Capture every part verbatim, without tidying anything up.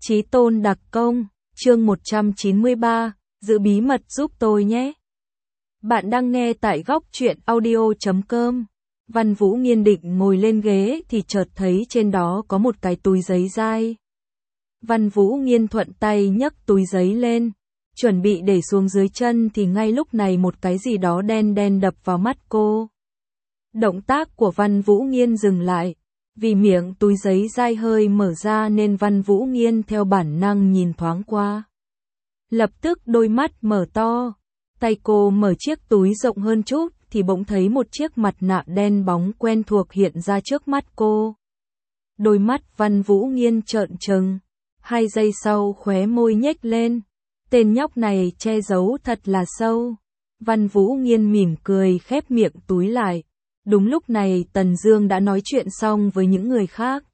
Chí tôn đặc công, chương một trăm chín mươi ba, giữ bí mật giúp tôi nhé. Bạn đang nghe tại góc truyện audio chấm com. Văn Vũ Nghiên định ngồi lên ghế thì chợt thấy trên đó có một cái túi giấy dai. Văn Vũ Nghiên thuận tay nhấc túi giấy lên, chuẩn bị để xuống dưới chân thì ngay lúc này một cái gì đó đen đen đập vào mắt cô. Động tác của Văn Vũ Nghiên dừng lại, vì miệng túi giấy dai hơi mở ra nên Văn Vũ Nghiên theo bản năng nhìn thoáng qua. Lập tức đôi mắt mở to, tay cô mở chiếc túi rộng hơn chút thì bỗng thấy một chiếc mặt nạ đen bóng quen thuộc hiện ra trước mắt cô. Đôi mắt Văn Vũ Nghiên trợn trừng, hai giây sau khóe môi nhếch lên. Tên nhóc này che giấu thật là sâu. Văn Vũ Nghiên mỉm cười khép miệng túi lại. Đúng lúc này Tần Dương đã nói chuyện xong với những người khác.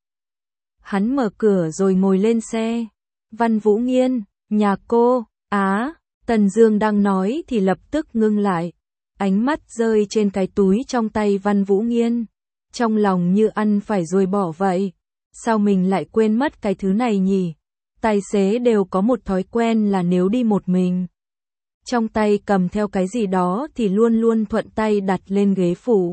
Hắn mở cửa rồi ngồi lên xe. Văn Vũ Nghiên, nhà cô, á, Tần Dương đang nói thì lập tức ngưng lại. Ánh mắt rơi trên cái túi trong tay Văn Vũ Nghiên. Trong lòng như ăn phải rồi bỏ vậy. Sao mình lại quên mất cái thứ này nhỉ? Tài xế đều có một thói quen là nếu đi một mình, trong tay cầm theo cái gì đó thì luôn luôn thuận tay đặt lên ghế phụ.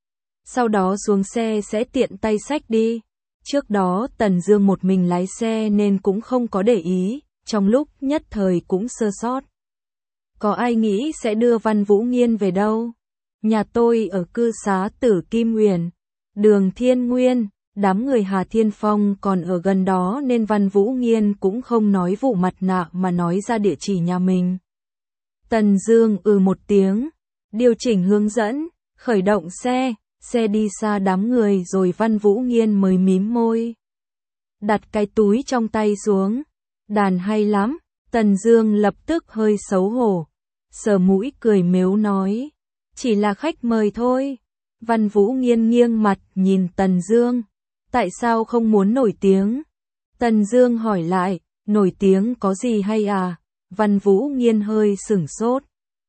Sau đó xuống xe sẽ tiện tay xách đi. Trước đó Tần Dương một mình lái xe nên cũng không có để ý, trong lúc nhất thời cũng sơ sót. Có ai nghĩ sẽ đưa Văn Vũ Nghiên về đâu? Nhà tôi ở cư xá Tử Kim Uyển, đường Thiên Nguyên. Đám người Hà Thiên Phong còn ở gần đó nên Văn Vũ Nghiên cũng không nói vụ mặt nạ mà nói ra địa chỉ nhà mình. Tần Dương ừ một tiếng, điều chỉnh hướng dẫn, khởi động xe, xe đi xa đám người rồi Văn Vũ Nghiên mới mím môi. Đặt cái túi trong tay xuống, đàn hay lắm, Tần Dương lập tức hơi xấu hổ, sờ mũi cười mếu nói, chỉ là khách mời thôi. Văn Vũ Nghiên nghiêng mặt nhìn Tần Dương. Tại sao không muốn nổi tiếng? Tần Dương hỏi lại, nổi tiếng có gì hay à? Văn Vũ Nghiên hơi sửng sốt.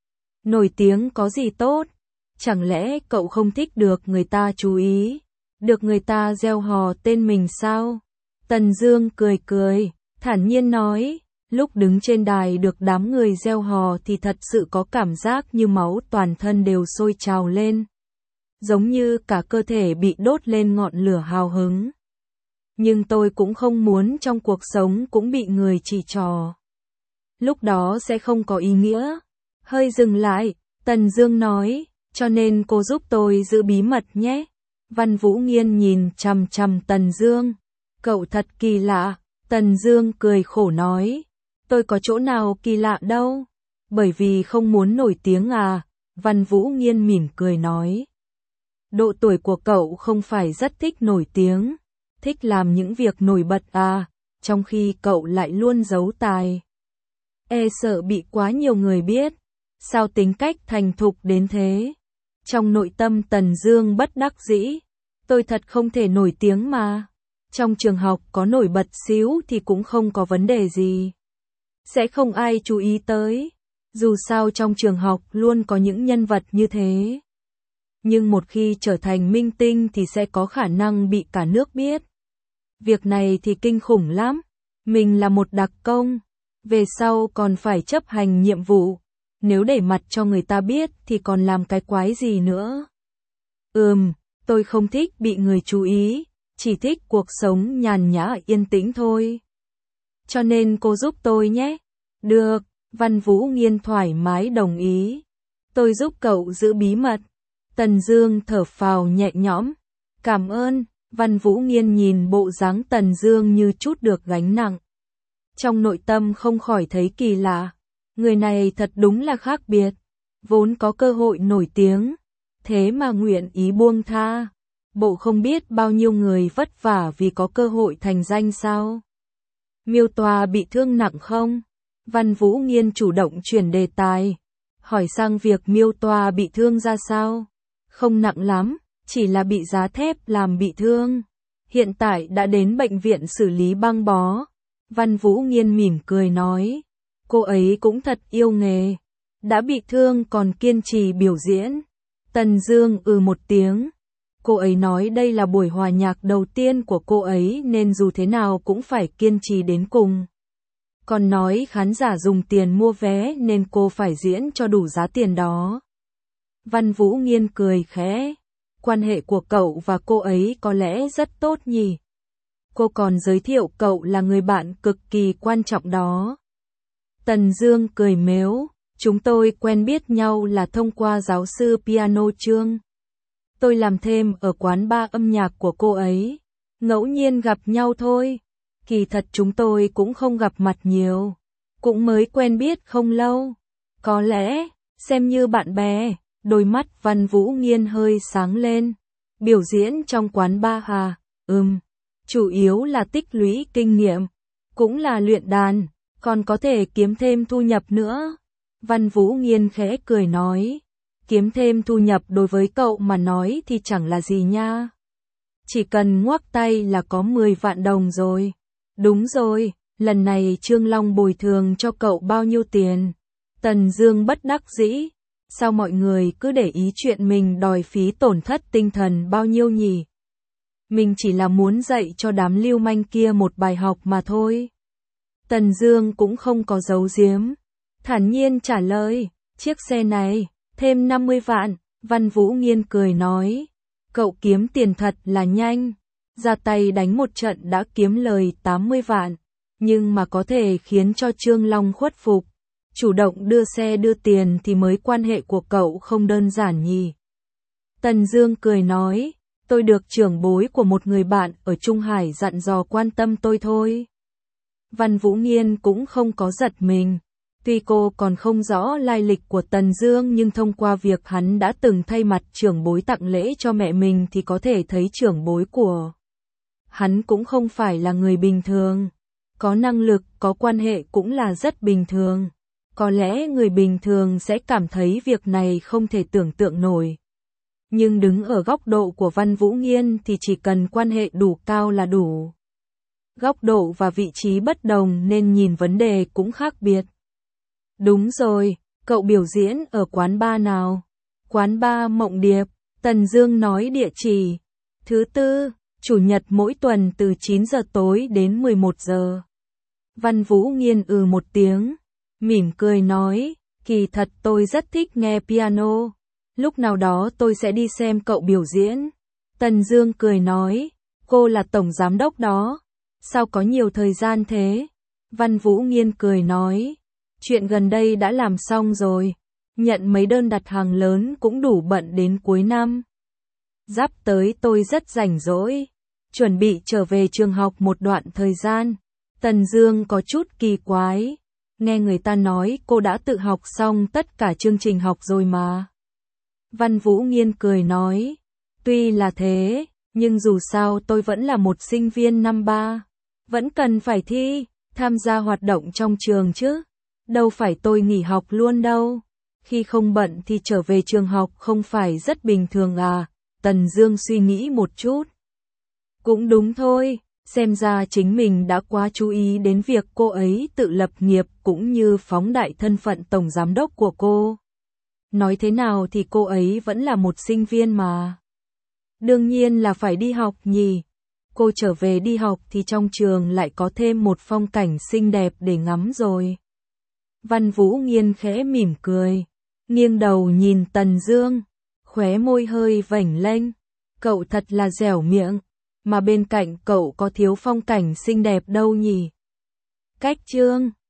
Nổi tiếng có gì tốt? Chẳng lẽ cậu không thích được người ta chú ý? Được người ta reo hò tên mình sao? Tần Dương cười cười, thản nhiên nói, lúc đứng trên đài được đám người reo hò thì thật sự có cảm giác như máu toàn thân đều sôi trào lên. Giống như cả cơ thể bị đốt lên ngọn lửa hào hứng. Nhưng tôi cũng không muốn trong cuộc sống cũng bị người chỉ trỏ. Lúc đó sẽ không có ý nghĩa. Hơi dừng lại, Tần Dương nói, cho nên cô giúp tôi giữ bí mật nhé. Văn Vũ Nghiên nhìn chằm chằm Tần Dương. Cậu thật kỳ lạ. Tần Dương cười khổ nói, tôi có chỗ nào kỳ lạ đâu. Bởi vì không muốn nổi tiếng à? Văn Vũ Nghiên mỉm cười nói. Độ tuổi của cậu không phải rất thích nổi tiếng, thích làm những việc nổi bật à, trong khi cậu lại luôn giấu tài. E sợ bị quá nhiều người biết, sao tính cách thành thục đến thế? Trong nội tâm Tần Dương bất đắc dĩ, tôi thật không thể nổi tiếng mà. Trong trường học có nổi bật xíu thì cũng không có vấn đề gì. Sẽ không ai chú ý tới, dù sao trong trường học luôn có những nhân vật như thế. Nhưng một khi trở thành minh tinh thì sẽ có khả năng bị cả nước biết. Việc này thì kinh khủng lắm. Mình là một đặc công, về sau còn phải chấp hành nhiệm vụ. Nếu để mặt cho người ta biết thì còn làm cái quái gì nữa. Ừm, tôi không thích bị người chú ý, chỉ thích cuộc sống nhàn nhã yên tĩnh thôi. Cho nên cô giúp tôi nhé. Được, Văn Vũ Nghiên thoải mái đồng ý. Tôi giúp cậu giữ bí mật. Tần Dương thở phào nhẹ nhõm. Cảm ơn. Văn Vũ Nghiên nhìn bộ dáng Tần Dương như chút được gánh nặng. Trong nội tâm không khỏi thấy kỳ lạ. Người này thật đúng là khác biệt. Vốn có cơ hội nổi tiếng, thế mà nguyện ý buông tha. Bộ không biết bao nhiêu người vất vả vì có cơ hội thành danh sao? Miêu Tòa bị thương nặng không? Văn Vũ Nghiên chủ động chuyển đề tài, hỏi sang việc Miêu Tòa bị thương ra sao? Không nặng lắm, chỉ là bị giá thép làm bị thương. Hiện tại đã đến bệnh viện xử lý băng bó. Văn Vũ Nghiên mỉm cười nói, cô ấy cũng thật yêu nghề. Đã bị thương còn kiên trì biểu diễn. Tần Dương ừ một tiếng. Cô ấy nói đây là buổi hòa nhạc đầu tiên của cô ấy nên dù thế nào cũng phải kiên trì đến cùng. Còn nói khán giả dùng tiền mua vé nên cô phải diễn cho đủ giá tiền đó. Văn Vũ Nghiên cười khẽ. Quan hệ của cậu và cô ấy có lẽ rất tốt nhỉ. Cô còn giới thiệu cậu là người bạn cực kỳ quan trọng đó. Tần Dương cười mếu. Chúng tôi quen biết nhau là thông qua giáo sư piano Trương. Tôi làm thêm ở quán bar âm nhạc của cô ấy. Ngẫu nhiên gặp nhau thôi. Kỳ thật chúng tôi cũng không gặp mặt nhiều. Cũng mới quen biết không lâu. Có lẽ, xem như bạn bè. Đôi mắt Văn Vũ Nghiên hơi sáng lên. Biểu diễn trong quán bar à? Ừm. Chủ yếu là tích lũy kinh nghiệm. Cũng là luyện đàn. Còn có thể kiếm thêm thu nhập nữa. Văn Vũ Nghiên khẽ cười nói. Kiếm thêm thu nhập đối với cậu mà nói thì chẳng là gì nha. Chỉ cần ngoắc tay là có mười vạn đồng rồi. Đúng rồi, lần này Trương Long bồi thường cho cậu bao nhiêu tiền? Tần Dương bất đắc dĩ. Sao mọi người cứ để ý chuyện mình đòi phí tổn thất tinh thần bao nhiêu nhỉ? Mình chỉ là muốn dạy cho đám lưu manh kia một bài học mà thôi. Tần Dương cũng không có giấu giếm. Thản nhiên trả lời, chiếc xe này, thêm năm mươi vạn, Văn Vũ Nghiên cười nói. Cậu kiếm tiền thật là nhanh, ra tay đánh một trận đã kiếm lời tám mươi vạn, nhưng mà có thể khiến cho Trương Long khuất phục. Chủ động đưa xe đưa tiền thì mới quan hệ của cậu không đơn giản nhỉ. Tần Dương cười nói, tôi được trưởng bối của một người bạn ở Trung Hải dặn dò quan tâm tôi thôi. Văn Vũ Nghiên cũng không có giật mình. Tuy cô còn không rõ lai lịch của Tần Dương nhưng thông qua việc hắn đã từng thay mặt trưởng bối tặng lễ cho mẹ mình thì có thể thấy trưởng bối của hắn cũng không phải là người bình thường. Có năng lực, có quan hệ cũng là rất bình thường. Có lẽ người bình thường sẽ cảm thấy việc này không thể tưởng tượng nổi. Nhưng đứng ở góc độ của Văn Vũ Nghiên thì chỉ cần quan hệ đủ cao là đủ. Góc độ và vị trí bất đồng nên nhìn vấn đề cũng khác biệt. Đúng rồi, cậu biểu diễn ở quán bar nào? Quán bar Mộng Điệp, Tần Dương nói địa chỉ. Thứ tư, chủ nhật mỗi tuần từ chín giờ tối đến mười một giờ. Văn Vũ Nghiên ừ một tiếng, mỉm cười nói, kỳ thật tôi rất thích nghe piano. Lúc nào đó tôi sẽ đi xem cậu biểu diễn. Tần Dương cười nói, cô là tổng giám đốc đó. Sao có nhiều thời gian thế? Văn Vũ Nghiên cười nói, chuyện gần đây đã làm xong rồi. Nhận mấy đơn đặt hàng lớn cũng đủ bận đến cuối năm. Giáp tới tôi rất rảnh rỗi. Chuẩn bị trở về trường học một đoạn thời gian. Tần Dương có chút kỳ quái. Nghe người ta nói cô đã tự học xong tất cả chương trình học rồi mà. Văn Vũ Nghiên cười nói, tuy là thế, nhưng dù sao tôi vẫn là một sinh viên năm ba. Vẫn cần phải thi, tham gia hoạt động trong trường chứ. Đâu phải tôi nghỉ học luôn đâu. Khi không bận thì trở về trường học không phải rất bình thường à? Tần Dương suy nghĩ một chút. Cũng đúng thôi, xem ra chính mình đã quá chú ý đến việc cô ấy tự lập nghiệp cũng như phóng đại thân phận tổng giám đốc của cô. Nói thế nào thì cô ấy vẫn là một sinh viên mà. Đương nhiên là phải đi học nhỉ. Cô trở về đi học thì trong trường lại có thêm một phong cảnh xinh đẹp để ngắm rồi. Văn Vũ Nghiên khẽ mỉm cười, nghiêng đầu nhìn Tần Dương, khóe môi hơi vểnh lên. Cậu thật là dẻo miệng, mà bên cạnh cậu có thiếu phong cảnh xinh đẹp đâu nhỉ. Cách chương